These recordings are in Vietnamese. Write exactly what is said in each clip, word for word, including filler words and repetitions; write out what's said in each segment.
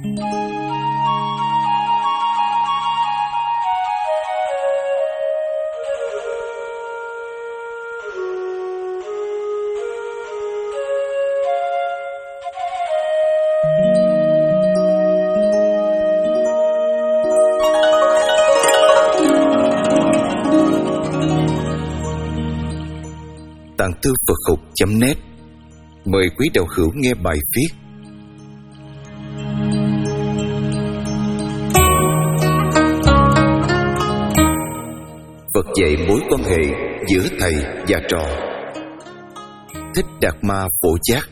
Tạng Thư Phật Học chấm net mời quý đạo hữu nghe bài viết Phật dạy mối quan hệ giữa thầy và trò. Thích Đạt Ma Phổ Giác.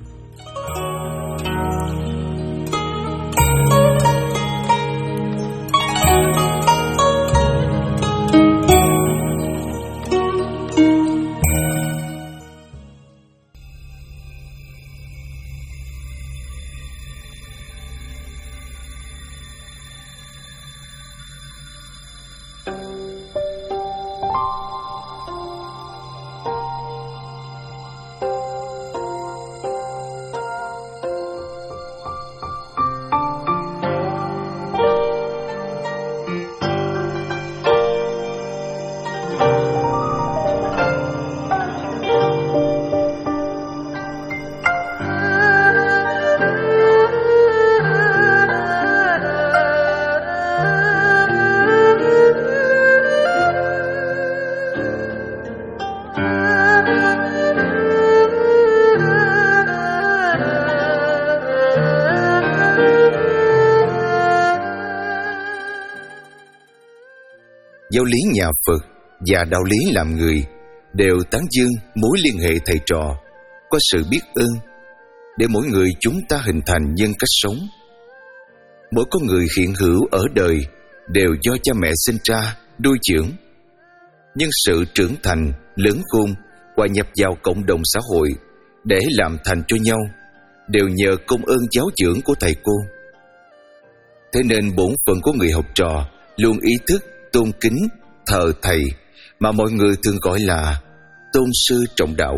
Giáo lý nhà Phật và đạo lý làm người đều tán dương mối liên hệ thầy trò, có sự biết ơn để mỗi người chúng ta hình thành nhân cách sống. Mỗi con người hiện hữu ở đời đều do cha mẹ sinh ra, nuôi dưỡng. Nhưng sự trưởng thành, lớn khôn, hòa nhập vào cộng đồng xã hội để làm thành cho nhau đều nhờ công ơn giáo dưỡng của thầy cô. Thế nên bổn phận của người học trò luôn ý thức tôn kính, thờ thầy mà mọi người thường gọi là tôn sư trọng đạo.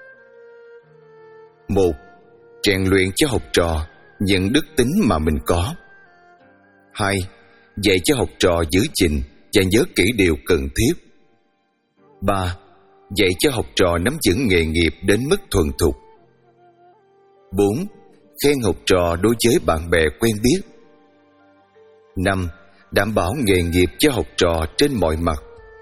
Một, rèn luyện cho học trò những đức tính mà mình có. Hai, dạy cho học trò giữ gìn và nhớ kỹ điều cần thiết. Ba, dạy cho học trò nắm vững nghề nghiệp đến mức thuần thục. Bốn, khen học trò đối với bạn bè quen biết. Năm, đảm bảo nghề nghiệp cho học trò trên mọi mặt.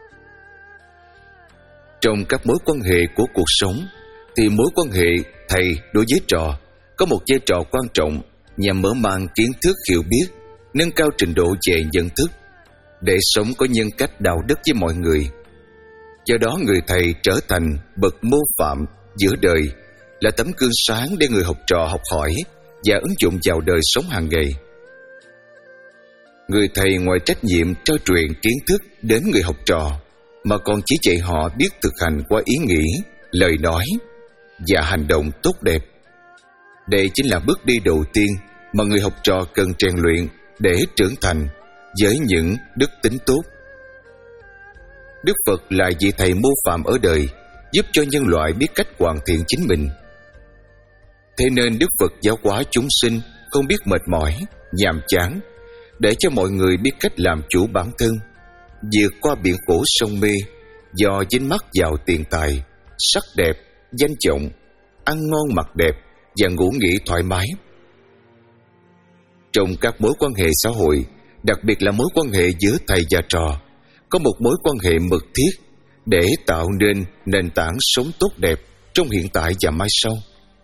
Trong các mối quan hệ của cuộc sống thì mối quan hệ thầy đối với trò có một vai trò quan trọng nhằm mở mang kiến thức hiểu biết, nâng cao trình độ về nhận thức để sống có nhân cách đạo đức với mọi người. Do đó người thầy trở thành bậc mô phạm giữa đời, là tấm gương sáng để người học trò học hỏi và ứng dụng vào đời sống hàng ngày. Người thầy ngoài trách nhiệm trao truyền kiến thức đến người học trò mà còn chỉ dạy họ biết thực hành qua ý nghĩ, lời nói và hành động tốt đẹp. Đây chính là bước đi đầu tiên mà người học trò cần rèn luyện để trưởng thành với những đức tính tốt. Đức Phật là vị thầy mô phạm ở đời, giúp cho nhân loại biết cách hoàn thiện chính mình. Thế nên Đức Phật giáo hóa chúng sinh không biết mệt mỏi, nhàm chán, để cho mọi người biết cách làm chủ bản thân, vượt qua biển khổ sông mê do dính mắc vào tiền tài, sắc đẹp, danh vọng, ăn ngon mặc đẹp và ngủ nghỉ thoải mái. Trong các mối quan hệ xã hội, đặc biệt là mối quan hệ giữa thầy và trò, có một mối quan hệ mật thiết để tạo nên nền tảng sống tốt đẹp trong hiện tại và mai sau.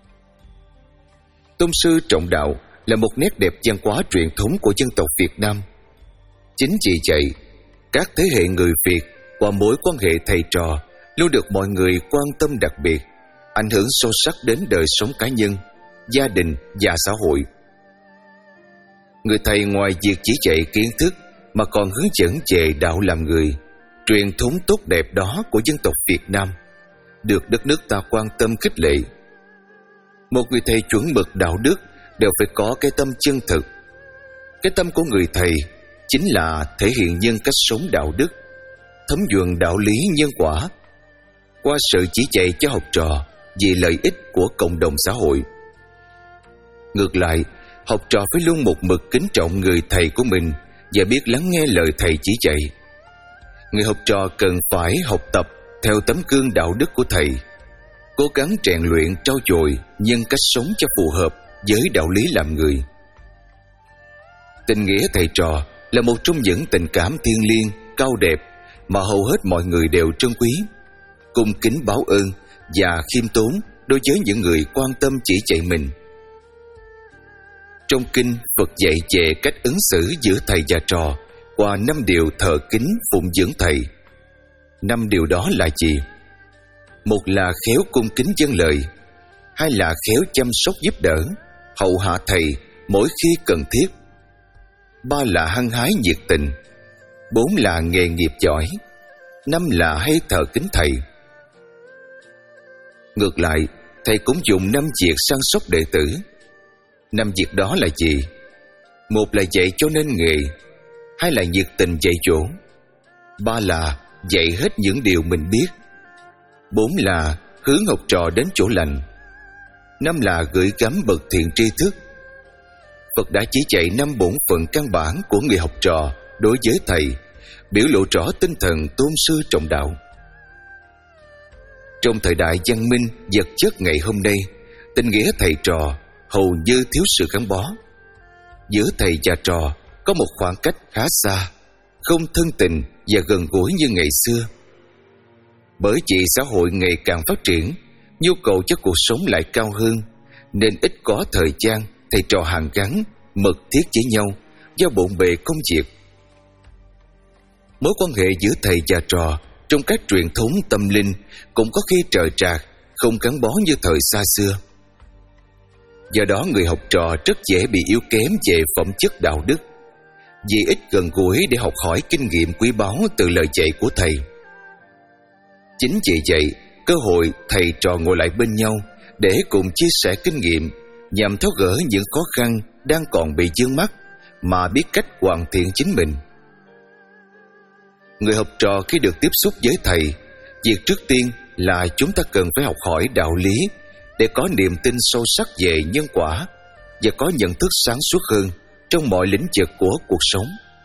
Tôn sư trọng đạo là một nét đẹp văn hóa truyền thống của dân tộc Việt Nam. Chính vì vậy, các thế hệ người Việt qua mối quan hệ thầy trò luôn được mọi người quan tâm đặc biệt, ảnh hưởng sâu sắc đến đời sống cá nhân, gia đình và xã hội. Người thầy ngoài việc chỉ dạy kiến thức mà còn hướng dẫn về đạo làm người, truyền thống tốt đẹp đó của dân tộc Việt Nam, được đất nước ta quan tâm khích lệ. Một người thầy chuẩn mực đạo đức đều phải có cái tâm chân thực. Cái tâm của người thầy chính là thể hiện nhân cách sống đạo đức, thấm nhuần đạo lý nhân quả, qua sự chỉ dạy cho học trò vì lợi ích của cộng đồng xã hội. Ngược lại, học trò phải luôn một mực kính trọng người thầy của mình và biết lắng nghe lời thầy chỉ dạy. Người học trò cần phải học tập theo tấm gương đạo đức của thầy, cố gắng rèn luyện trau dồi nhân cách sống cho phù hợp với đạo lý làm người. Tình nghĩa thầy trò là một trong những tình cảm thiêng liêng, cao đẹp mà hầu hết mọi người đều trân quý, cung kính báo ơn và khiêm tốn đối với những người quan tâm chỉ dạy mình. Trong kinh, Phật dạy về cách ứng xử giữa thầy và trò qua năm điều thờ kính phụng dưỡng thầy. Năm điều đó là gì? Một là khéo cung kính vâng lời, hai là khéo chăm sóc giúp đỡ, hậu hạ thầy mỗi khi cần thiết, ba là hăng hái nhiệt tình, bốn là nghề nghiệp giỏi, năm là hay thờ kính thầy. Ngược lại, thầy cũng dùng năm việc săn sóc đệ tử. Năm việc đó là gì? Một là dạy cho nên nghề, hai là nhiệt tình dạy dỗ, ba là dạy hết những điều mình biết, bốn là hướng học trò đến chỗ lành, năm là gửi gắm bậc thiện tri thức. Phật đã chỉ dạy năm bổn phận căn bản của người học trò đối với thầy, biểu lộ rõ tinh thần tôn sư trọng đạo. Trong thời đại văn minh vật chất ngày hôm nay, tình nghĩa thầy trò hầu như thiếu sự gắn bó. Giữa thầy và trò có một khoảng cách khá xa, không thân tình và gần gũi như ngày xưa. Bởi vì xã hội ngày càng phát triển, nhu cầu cho cuộc sống lại cao hơn, nên ít có thời gian thầy trò hàn gắn, mật thiết với nhau do bộn bề công việc. Mối quan hệ giữa thầy và trò trong các truyền thống tâm linh cũng có khi trờ trạc, không gắn bó như thời xa xưa. Do đó người học trò rất dễ bị yếu kém về phẩm chất đạo đức, vì ít gần gũi để học hỏi kinh nghiệm quý báu từ lời dạy của thầy. Chính vì vậy, cơ hội thầy trò ngồi lại bên nhau để cùng chia sẻ kinh nghiệm nhằm tháo gỡ những khó khăn đang còn bị vướng mắc mà biết cách hoàn thiện chính mình. Người học trò khi được tiếp xúc với thầy, việc trước tiên là chúng ta cần phải học hỏi đạo lý để có niềm tin sâu sắc về nhân quả và có nhận thức sáng suốt hơn trong mọi lĩnh vực của cuộc sống.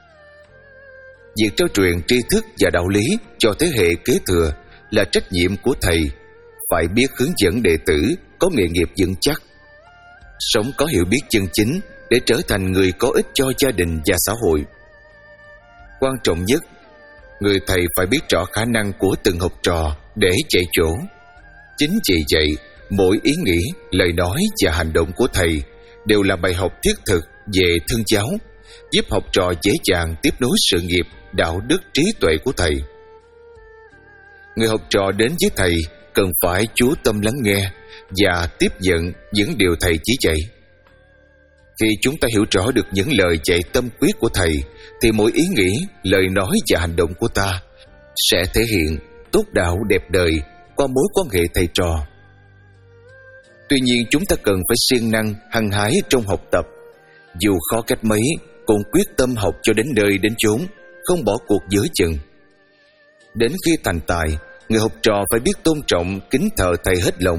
Việc trao truyền tri thức và đạo lý cho thế hệ kế thừa là trách nhiệm của thầy, phải biết hướng dẫn đệ tử có nghề nghiệp vững chắc, sống có hiểu biết chân chính để trở thành người có ích cho gia đình và xã hội. Quan trọng nhất, người thầy phải biết rõ khả năng của từng học trò để chạy chỗ. Chính vì vậy, mỗi ý nghĩ, lời nói và hành động của thầy đều là bài học thiết thực về thân giáo, giúp học trò dễ dàng tiếp nối sự nghiệp, đạo đức, trí tuệ của thầy. Người học trò đến với thầy cần phải chú tâm lắng nghe và tiếp nhận những điều thầy chỉ dạy. Khi chúng ta hiểu rõ được những lời dạy tâm quyết của thầy, thì mỗi ý nghĩ, lời nói và hành động của ta sẽ thể hiện tốt đạo đẹp đời qua mối quan hệ thầy trò. Tuy nhiên, chúng ta cần phải siêng năng, hăng hái trong học tập. Dù khó cách mấy, cũng quyết tâm học cho đến nơi đến chốn, không bỏ cuộc giữa chừng. Đến khi thành tài, người học trò phải biết tôn trọng, kính thờ thầy hết lòng.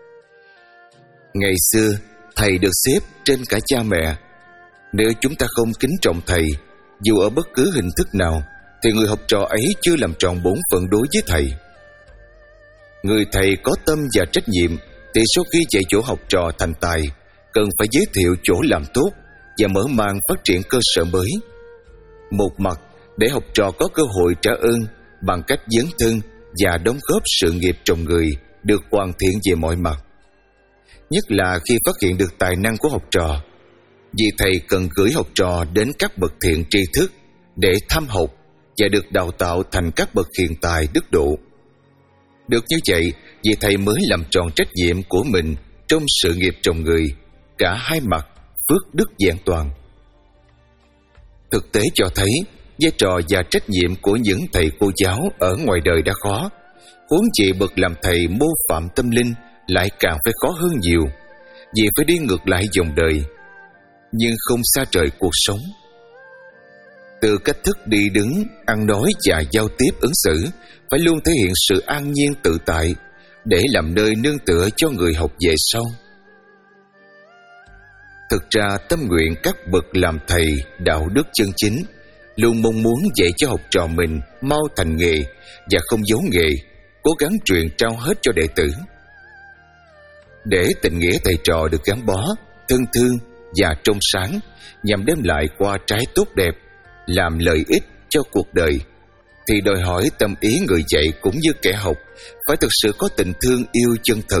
Ngày xưa, thầy được xếp trên cả cha mẹ. Nếu chúng ta không kính trọng thầy, dù ở bất cứ hình thức nào, thì người học trò ấy chưa làm tròn bổn phận đối với thầy. Người thầy có tâm và trách nhiệm thì sau khi dạy chỗ học trò thành tài, cần phải giới thiệu chỗ làm tốt và mở mang phát triển cơ sở mới. Một mặt, để học trò có cơ hội trả ơn bằng cách dấn thân và đóng góp sự nghiệp trồng người được hoàn thiện về mọi mặt. Nhất là khi phát hiện được tài năng của học trò, vì thầy cần gửi học trò đến các bậc thiện tri thức để tham học và được đào tạo thành các bậc hiền tài đức độ. Được như vậy, vì thầy mới làm tròn trách nhiệm của mình trong sự nghiệp trồng người, cả hai mặt phước đức vẹn toàn. Thực tế cho thấy, vai trò và trách nhiệm của những thầy cô giáo ở ngoài đời đã khó, huống chi bậc làm thầy mô phạm tâm linh lại càng phải khó hơn nhiều, vì phải đi ngược lại dòng đời, nhưng không xa rời cuộc sống. Từ cách thức đi đứng, ăn nói và giao tiếp ứng xử phải luôn thể hiện sự an nhiên tự tại để làm nơi nương tựa cho người học về sau. Thực ra tâm nguyện các bậc làm thầy đạo đức chân chính luôn mong muốn dạy cho học trò mình mau thành nghề và không giấu nghề, cố gắng truyền trao hết cho đệ tử. Để tình nghĩa thầy trò được gắn bó, thân thương và trong sáng, nhằm đem lại qua trái tốt đẹp, làm lợi ích cho cuộc đời, thì đòi hỏi tâm ý người dạy cũng như kẻ học phải thực sự có tình thương yêu chân thực.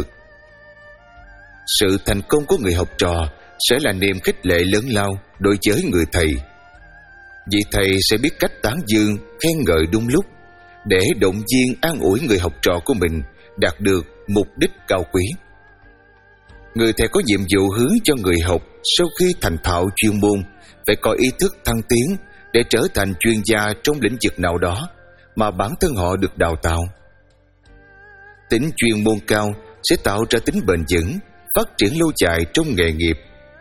Sự thành công của người học trò sẽ là niềm khích lệ lớn lao đối với người thầy. Vị thầy sẽ biết cách tán dương, khen ngợi đúng lúc để động viên an ủi người học trò của mình đạt được mục đích cao quý. Người thầy có nhiệm vụ hướng cho người học sau khi thành thạo chuyên môn phải có ý thức thăng tiến để trở thành chuyên gia trong lĩnh vực nào đó mà bản thân họ được đào tạo. Tính chuyên môn cao sẽ tạo ra tính bền vững, phát triển lâu dài trong nghề nghiệp.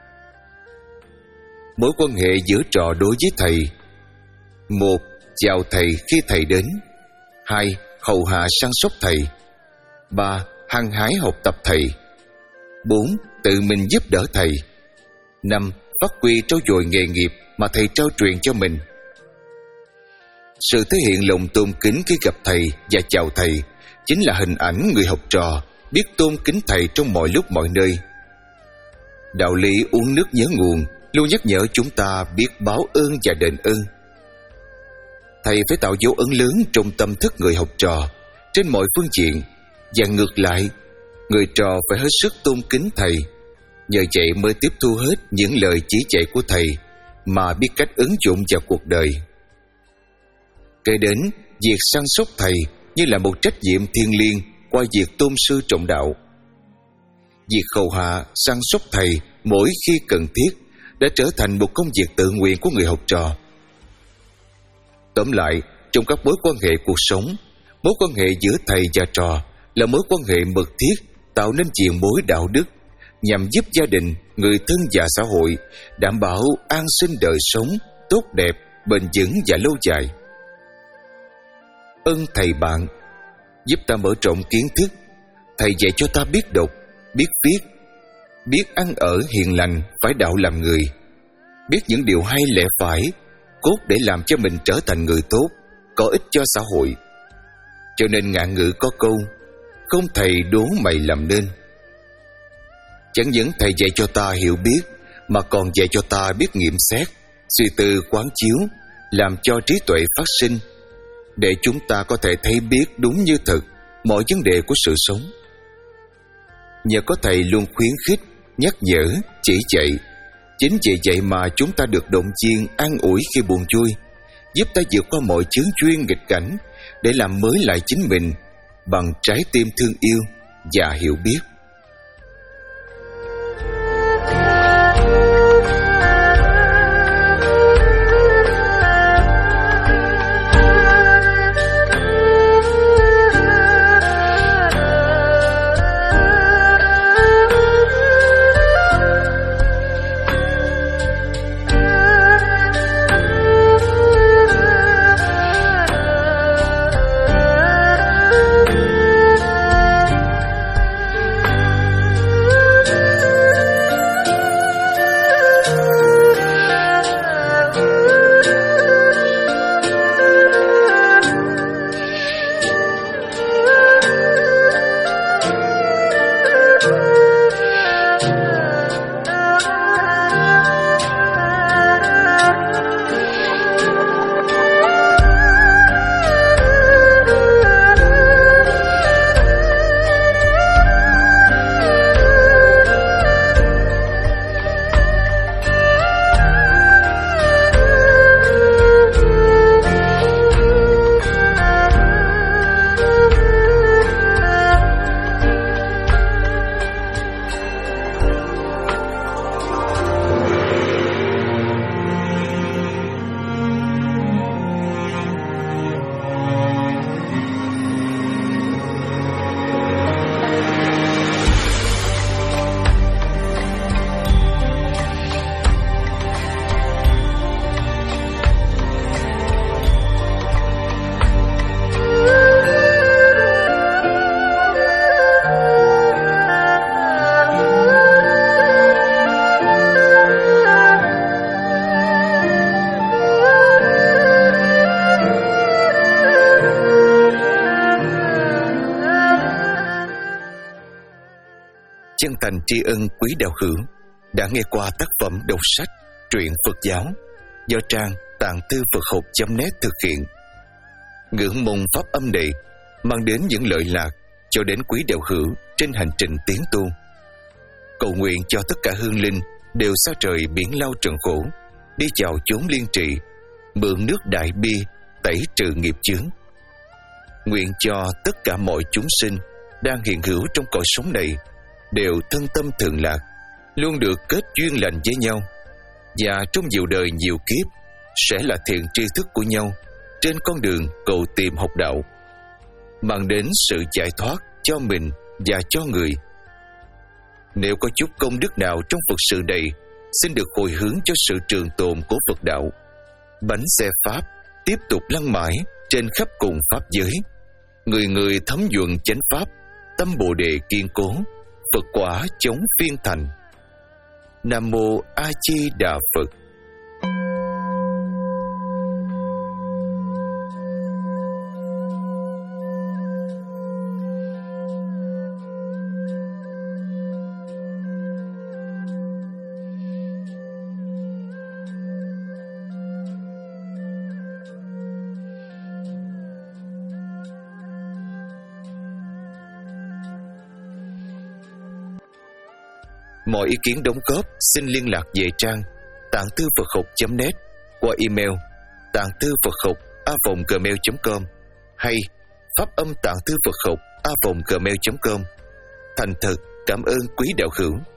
Mối quan hệ giữa trò đối với thầy: một. Chào thầy khi thầy đến. Hai. Hầu hạ săn sóc thầy. Ba. Hăng hái học tập thầy. Bốn. Tự mình giúp đỡ thầy. Năm. Phát huy trau dồi nghề nghiệp mà thầy trao truyền cho mình. Sự thể hiện lòng tôn kính khi gặp thầy và chào thầy chính là hình ảnh người học trò biết tôn kính thầy trong mọi lúc mọi nơi. Đạo lý uống nước nhớ nguồn luôn nhắc nhở chúng ta biết báo ơn và đền ơn. Thầy phải tạo dấu ấn lớn trong tâm thức người học trò trên mọi phương diện, và ngược lại, người trò phải hết sức tôn kính thầy. Nhờ vậy mới tiếp thu hết những lời chỉ dạy của thầy mà biết cách ứng dụng vào cuộc đời. Kể đến, việc săn sóc thầy như là một trách nhiệm thiêng liêng qua việc tôn sư trọng đạo. Việc hầu hạ, săn sóc thầy mỗi khi cần thiết đã trở thành một công việc tự nguyện của người học trò. Tóm lại, trong các mối quan hệ cuộc sống, mối quan hệ giữa thầy và trò là mối quan hệ mật thiết tạo nên diện mối đạo đức nhằm giúp gia đình, người thân và xã hội đảm bảo an sinh đời sống tốt đẹp, bền vững và lâu dài. Ơn thầy bạn giúp ta mở rộng kiến thức. Thầy dạy cho ta biết đọc, biết viết, biết ăn ở hiền lành, phải đạo làm người, biết những điều hay lẽ phải, cốt để làm cho mình trở thành người tốt, có ích cho xã hội. Cho nên ngạn ngữ có câu: không thầy đố mày làm nên. Chẳng những thầy dạy cho ta hiểu biết, mà còn dạy cho ta biết nghiệm xét, suy tư quán chiếu, làm cho trí tuệ phát sinh, để chúng ta có thể thấy biết đúng như thực mọi vấn đề của sự sống. Nhờ có thầy luôn khuyến khích, nhắc nhở, chỉ dạy, chính vì vậy mà chúng ta được động viên, an ủi khi buồn vui, giúp ta vượt qua mọi chướng duyên nghịch cảnh để làm mới lại chính mình bằng trái tim thương yêu và hiểu biết. chân thành tri ân quý đạo hữu đã nghe qua tác phẩm đọc sách truyện Phật giáo do trang tạng thư Phật học chấm net thực hiện. Ngưỡng mong pháp âm này mang đến những lợi lạc cho đến quý đạo hữu trên hành trình tiến tu. Cầu nguyện cho tất cả hương linh đều xa trời biển lao trần khổ, đi vào chốn liên trị, mượn nước đại bi tẩy trừ nghiệp chướng. Nguyện cho tất cả mọi chúng sinh đang hiện hữu trong cõi sống này đều thân tâm thường lạc, luôn được kết duyên lành với nhau, và trong nhiều đời nhiều kiếp sẽ là thiện tri thức của nhau trên con đường cầu tìm học đạo, mang đến sự giải thoát cho mình và cho người. Nếu có chút công đức nào trong Phật sự này, xin được hồi hướng cho sự trường tồn của Phật đạo. Bánh xe Pháp tiếp tục lăn mãi trên khắp cùng Pháp giới, người người thấm nhuần chánh Pháp, tâm Bồ Đề kiên cố, Phật quả chống phiên thành. Nam Mô A Di Đà Phật. Mọi ý kiến đóng góp xin liên lạc về trang tạng thư Phật học chấm net qua email tạng thư Phật học a vòng gmail chấm com hay pháp âm tạng thư Phật học a vòng gmail chấm com. Thành thật cảm ơn quý đạo hữu.